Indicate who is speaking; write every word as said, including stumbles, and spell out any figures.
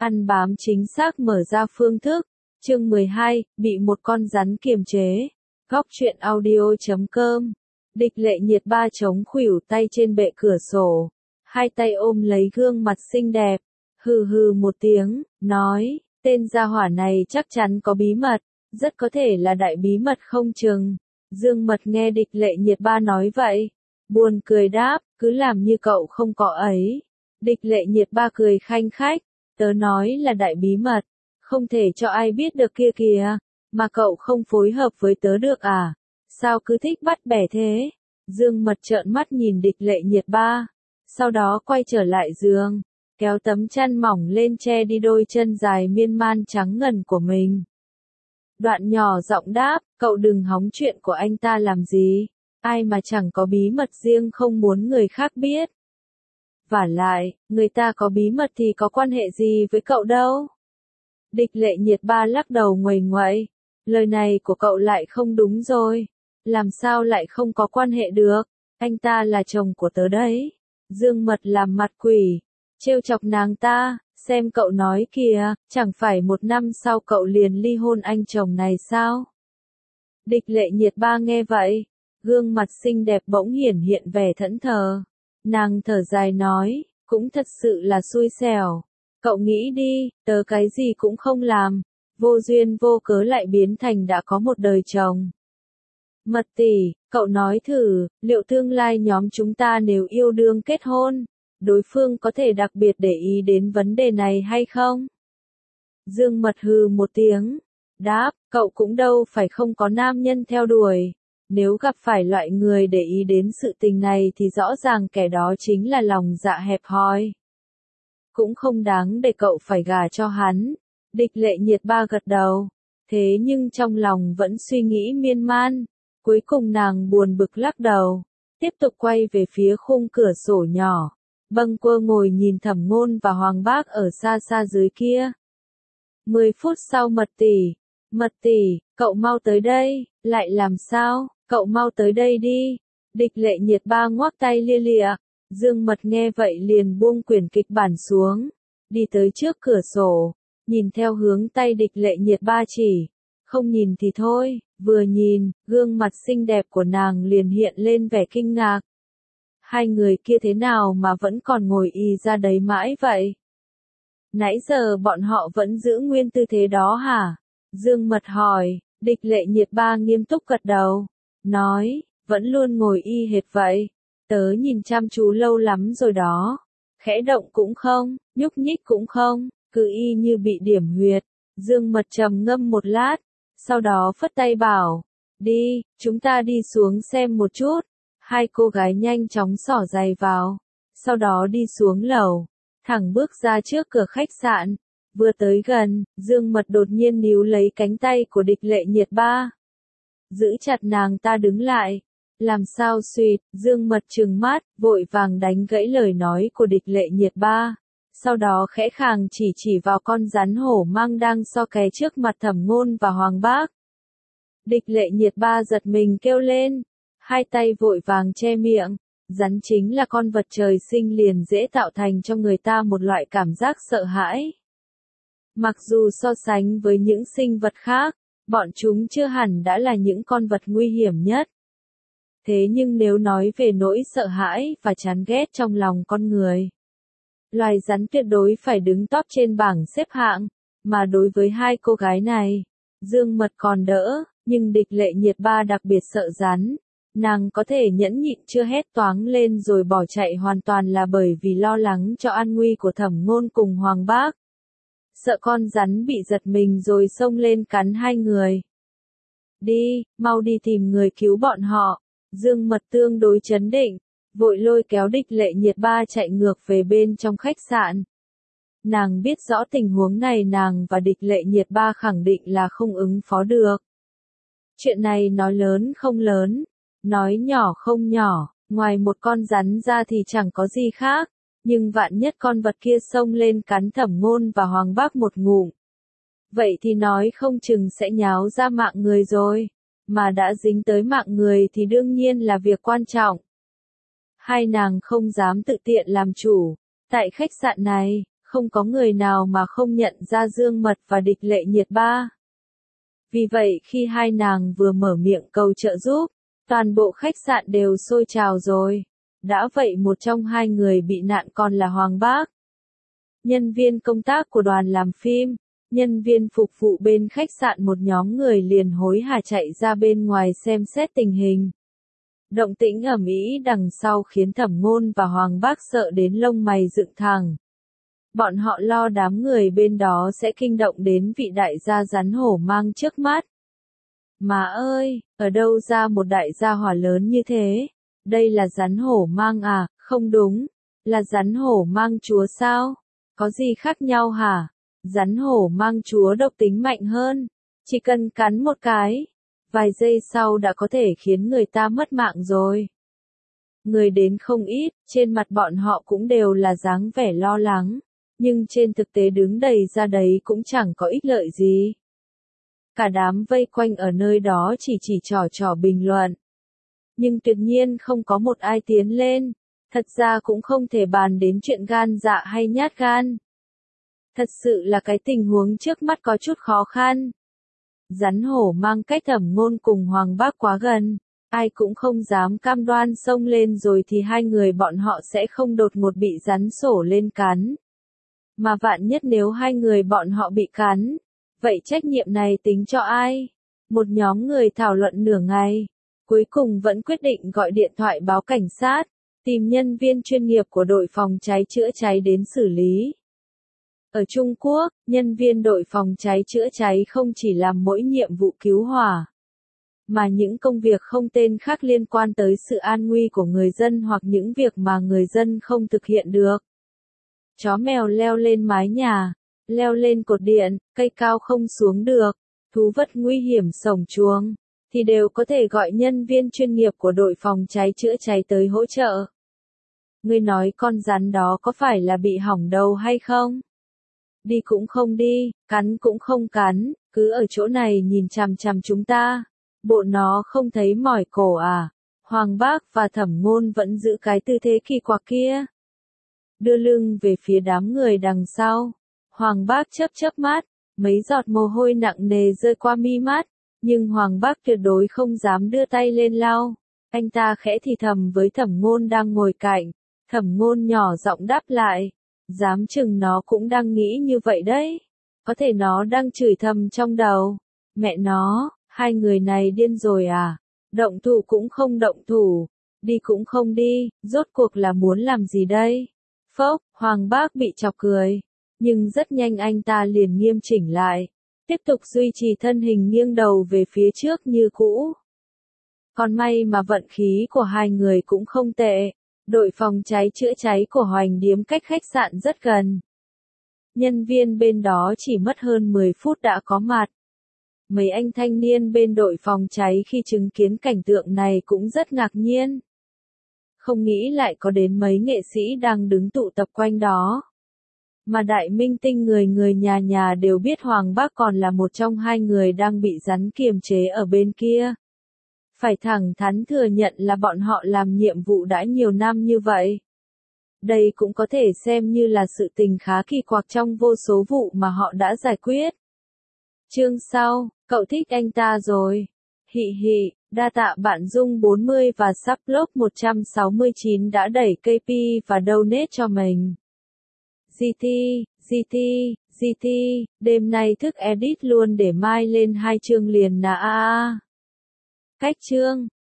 Speaker 1: Ăn bám chính xác mở ra phương thức. Chương mười hai, bị một con rắn kiềm chế. Góc truyện audio chấm com. Địch Lệ Nhiệt ba chống khuỷu tay trên bệ cửa sổ, hai tay ôm lấy gương mặt xinh đẹp, hừ hừ một tiếng, nói, tên gia hỏa này chắc chắn có bí mật, rất có thể là đại bí mật không chừng. Dương Mật nghe Địch Lệ Nhiệt ba nói vậy, buồn cười đáp, cứ làm như cậu không có ấy. Địch Lệ Nhiệt ba cười khanh khách, tớ nói là đại bí mật, không thể cho ai biết được kia kìa, mà cậu không phối hợp với tớ được à? Sao cứ thích bắt bẻ thế? Dương Mật trợn mắt nhìn Địch Lệ Nhiệt ba, sau đó quay trở lại giường, kéo tấm chăn mỏng lên che đi đôi chân dài miên man trắng ngần của mình. Đoạn nhỏ giọng đáp, cậu đừng hóng chuyện của anh ta làm gì, ai mà chẳng có bí mật riêng không muốn người khác biết. Vả lại, người ta có bí mật thì có quan hệ gì với cậu đâu. Địch Lệ Nhiệt ba lắc đầu nguầy nguậy, lời này của cậu lại không đúng rồi, làm sao lại không có quan hệ được, anh ta là chồng của tớ đấy. Dương Mật làm mặt quỷ, trêu chọc nàng ta, xem cậu nói kìa, chẳng phải một năm sau cậu liền ly hôn anh chồng này sao? Địch Lệ Nhiệt ba nghe vậy, gương mặt xinh đẹp bỗng hiển hiện vẻ thẫn thờ, nàng thở dài nói, cũng thật sự là xui xẻo. Cậu nghĩ đi, tớ cái gì cũng không làm, vô duyên vô cớ lại biến thành đã có một đời chồng. Mật tỷ, cậu nói thử, liệu tương lai nhóm chúng ta nếu yêu đương kết hôn, đối phương có thể đặc biệt để ý đến vấn đề này hay không? Dương Mật hừ một tiếng, đáp, cậu cũng đâu phải không có nam nhân theo đuổi, nếu gặp phải loại người để ý đến sự tình này thì rõ ràng kẻ đó chính là lòng dạ hẹp hòi. Cũng không đáng để cậu phải gả cho hắn. Địch Lệ Nhiệt ba gật đầu, thế nhưng trong lòng vẫn suy nghĩ miên man, cuối cùng nàng buồn bực lắc đầu, tiếp tục quay về phía khung cửa sổ nhỏ, bâng quơ ngồi nhìn Thẩm Ngôn và Hoàng Bác ở xa xa dưới kia. Mười phút sau Mật tỷ, Mật tỷ, cậu mau tới đây, lại làm sao, cậu mau tới đây đi. Địch Lệ Nhiệt ba ngoắc tay lia lịa. Dương Mật nghe vậy liền buông quyển kịch bản xuống, đi tới trước cửa sổ, nhìn theo hướng tay Địch Lệ Nhiệt ba chỉ, không nhìn thì thôi, vừa nhìn, gương mặt xinh đẹp của nàng liền hiện lên vẻ kinh ngạc. Hai người kia thế nào mà vẫn còn ngồi y ra đấy mãi vậy? Nãy giờ bọn họ vẫn giữ nguyên tư thế đó hả? Dương Mật hỏi. Địch Lệ Nhiệt ba nghiêm túc gật đầu, nói, vẫn luôn ngồi y hệt vậy. Tớ nhìn chăm chú lâu lắm rồi đó, khẽ động cũng không, nhúc nhích cũng không, cứ y như bị điểm huyệt. Dương Mật trầm ngâm một lát, sau đó phất tay bảo, đi, chúng ta đi xuống xem một chút. Hai cô gái nhanh chóng xỏ giày vào, sau đó đi xuống lầu, thẳng bước ra trước cửa khách sạn. Vừa tới gần, Dương Mật đột nhiên níu lấy cánh tay của Địch Lệ Nhiệt ba, giữ chặt nàng ta đứng lại. Làm sao suýt, Dương Mật trừng mắt, vội vàng đánh gãy lời nói của Địch Lệ Nhiệt ba, sau đó khẽ khàng chỉ chỉ vào con rắn hổ mang đang so kè trước mặt Thẩm Ngôn và Hoàng Bác. Địch Lệ Nhiệt ba giật mình kêu lên, hai tay vội vàng che miệng, rắn chính là con vật trời sinh liền dễ tạo thành cho người ta một loại cảm giác sợ hãi. Mặc dù so sánh với những sinh vật khác, bọn chúng chưa hẳn đã là những con vật nguy hiểm nhất. Thế nhưng nếu nói về nỗi sợ hãi và chán ghét trong lòng con người, loài rắn tuyệt đối phải đứng top trên bảng xếp hạng, mà đối với hai cô gái này, Dương Mật còn đỡ, nhưng Địch Lệ Nhiệt ba đặc biệt sợ rắn. Nàng có thể nhẫn nhịn chưa hét toáng lên rồi bỏ chạy hoàn toàn là bởi vì lo lắng cho an nguy của Thẩm Ngôn cùng Hoàng Bác. Sợ con rắn bị giật mình rồi xông lên cắn hai người. Đi, mau đi tìm người cứu bọn họ. Dương Mật tương đối trấn định, vội lôi kéo Địch Lệ Nhiệt ba chạy ngược về bên trong khách sạn. Nàng biết rõ tình huống này nàng và Địch Lệ Nhiệt ba khẳng định là không ứng phó được. Chuyện này nói lớn không lớn, nói nhỏ không nhỏ, ngoài một con rắn ra thì chẳng có gì khác, nhưng vạn nhất con vật kia xông lên cắn Thẩm Ngôn và Hoàng Bác một ngụm. Vậy thì nói không chừng sẽ nháo ra mạng người rồi. Mà đã dính tới mạng người thì đương nhiên là việc quan trọng. Hai nàng không dám tự tiện làm chủ. Tại khách sạn này, không có người nào mà không nhận ra Dương Mật và Địch Lệ Nhiệt ba. Vì vậy khi hai nàng vừa mở miệng cầu trợ giúp, toàn bộ khách sạn đều sôi trào rồi. Đã vậy một trong hai người bị nạn còn là Hoàng Bác. Nhân viên công tác của đoàn làm phim, nhân viên phục vụ bên khách sạn một nhóm người liền hối hả chạy ra bên ngoài xem xét tình hình. Động tĩnh ầm ĩ đằng sau khiến Thẩm Ngôn và Hoàng Bác sợ đến lông mày dựng thẳng. Bọn họ lo đám người bên đó sẽ kinh động đến vị đại gia rắn hổ mang trước mắt. Má ơi, ở đâu ra một đại gia hỏa lớn như thế? Đây là rắn hổ mang à? Không đúng, là rắn hổ mang chúa sao? Có gì khác nhau hả? Rắn hổ mang chúa độc tính mạnh hơn, chỉ cần cắn một cái, vài giây sau đã có thể khiến người ta mất mạng rồi. Người đến không ít, trên mặt bọn họ cũng đều là dáng vẻ lo lắng, nhưng trên thực tế đứng đầy ra đấy cũng chẳng có ích lợi gì. Cả đám vây quanh ở nơi đó chỉ chỉ trò trò bình luận. Nhưng tuyệt nhiên không có một ai tiến lên, thật ra cũng không thể bàn đến chuyện gan dạ hay nhát gan. Thật sự là cái tình huống trước mắt có chút khó khăn. Rắn hổ mang cách Thẩm Ngôn cùng Hoàng Bác quá gần, ai cũng không dám cam đoan xông lên rồi thì hai người bọn họ sẽ không đột ngột bị rắn sổ lên cắn. Mà vạn nhất nếu hai người bọn họ bị cắn, vậy trách nhiệm này tính cho ai? Một nhóm người thảo luận nửa ngày, cuối cùng vẫn quyết định gọi điện thoại báo cảnh sát, tìm nhân viên chuyên nghiệp của đội phòng cháy chữa cháy đến xử lý. Ở Trung Quốc, nhân viên đội phòng cháy chữa cháy không chỉ làm mỗi nhiệm vụ cứu hỏa, mà những công việc không tên khác liên quan tới sự an nguy của người dân hoặc những việc mà người dân không thực hiện được. Chó mèo leo lên mái nhà, leo lên cột điện, cây cao không xuống được, thú vật nguy hiểm sổng chuồng, thì đều có thể gọi nhân viên chuyên nghiệp của đội phòng cháy chữa cháy tới hỗ trợ. Ngươi nói con rắn đó có phải là bị hỏng đầu hay không? Đi cũng không đi, cắn cũng không cắn, cứ ở chỗ này nhìn chằm chằm chúng ta. Bộ nó không thấy mỏi cổ à? Hoàng Bác và Thẩm Ngôn vẫn giữ cái tư thế kỳ quặc kia. Đưa lưng về phía đám người đằng sau. Hoàng Bác chớp chớp mắt, mấy giọt mồ hôi nặng nề rơi qua mi mắt, nhưng Hoàng Bác tuyệt đối không dám đưa tay lên lau. Anh ta khẽ thì thầm với Thẩm Ngôn đang ngồi cạnh. Thẩm Ngôn nhỏ giọng đáp lại. Dám chừng nó cũng đang nghĩ như vậy đấy. Có thể nó đang chửi thầm trong đầu. Mẹ nó, hai người này điên rồi à? Động thủ cũng không động thủ, đi cũng không đi, rốt cuộc là muốn làm gì đây? Phốc, Hoàng Bác bị chọc cười. Nhưng rất nhanh anh ta liền nghiêm chỉnh lại. Tiếp tục duy trì thân hình nghiêng đầu về phía trước như cũ. Còn may mà vận khí của hai người cũng không tệ. Đội phòng cháy chữa cháy của Hoành Điếm cách khách sạn rất gần. Nhân viên bên đó chỉ mất hơn mười phút đã có mặt. Mấy anh thanh niên bên đội phòng cháy khi chứng kiến cảnh tượng này cũng rất ngạc nhiên. Không nghĩ lại có đến mấy nghệ sĩ đang đứng tụ tập quanh đó. Mà đại minh tinh người người nhà nhà đều biết Hoàng Bác còn là một trong hai người đang bị rắn kiềm chế ở bên kia. Phải thẳng thắn thừa nhận là bọn họ làm nhiệm vụ đã nhiều năm như vậy. Đây cũng có thể xem như là sự tình khá kỳ quặc trong vô số vụ mà họ đã giải quyết. Chương sau, cậu thích anh ta rồi. Hị hị, đa tạ bạn Dung bốn mươi và Sublock một trăm sáu mươi chín đã đẩy ca pê và donate cho mình. giê tê, giê tê, giê tê, đêm nay thức edit luôn để mai lên hai chương liền nà a a. Cách chương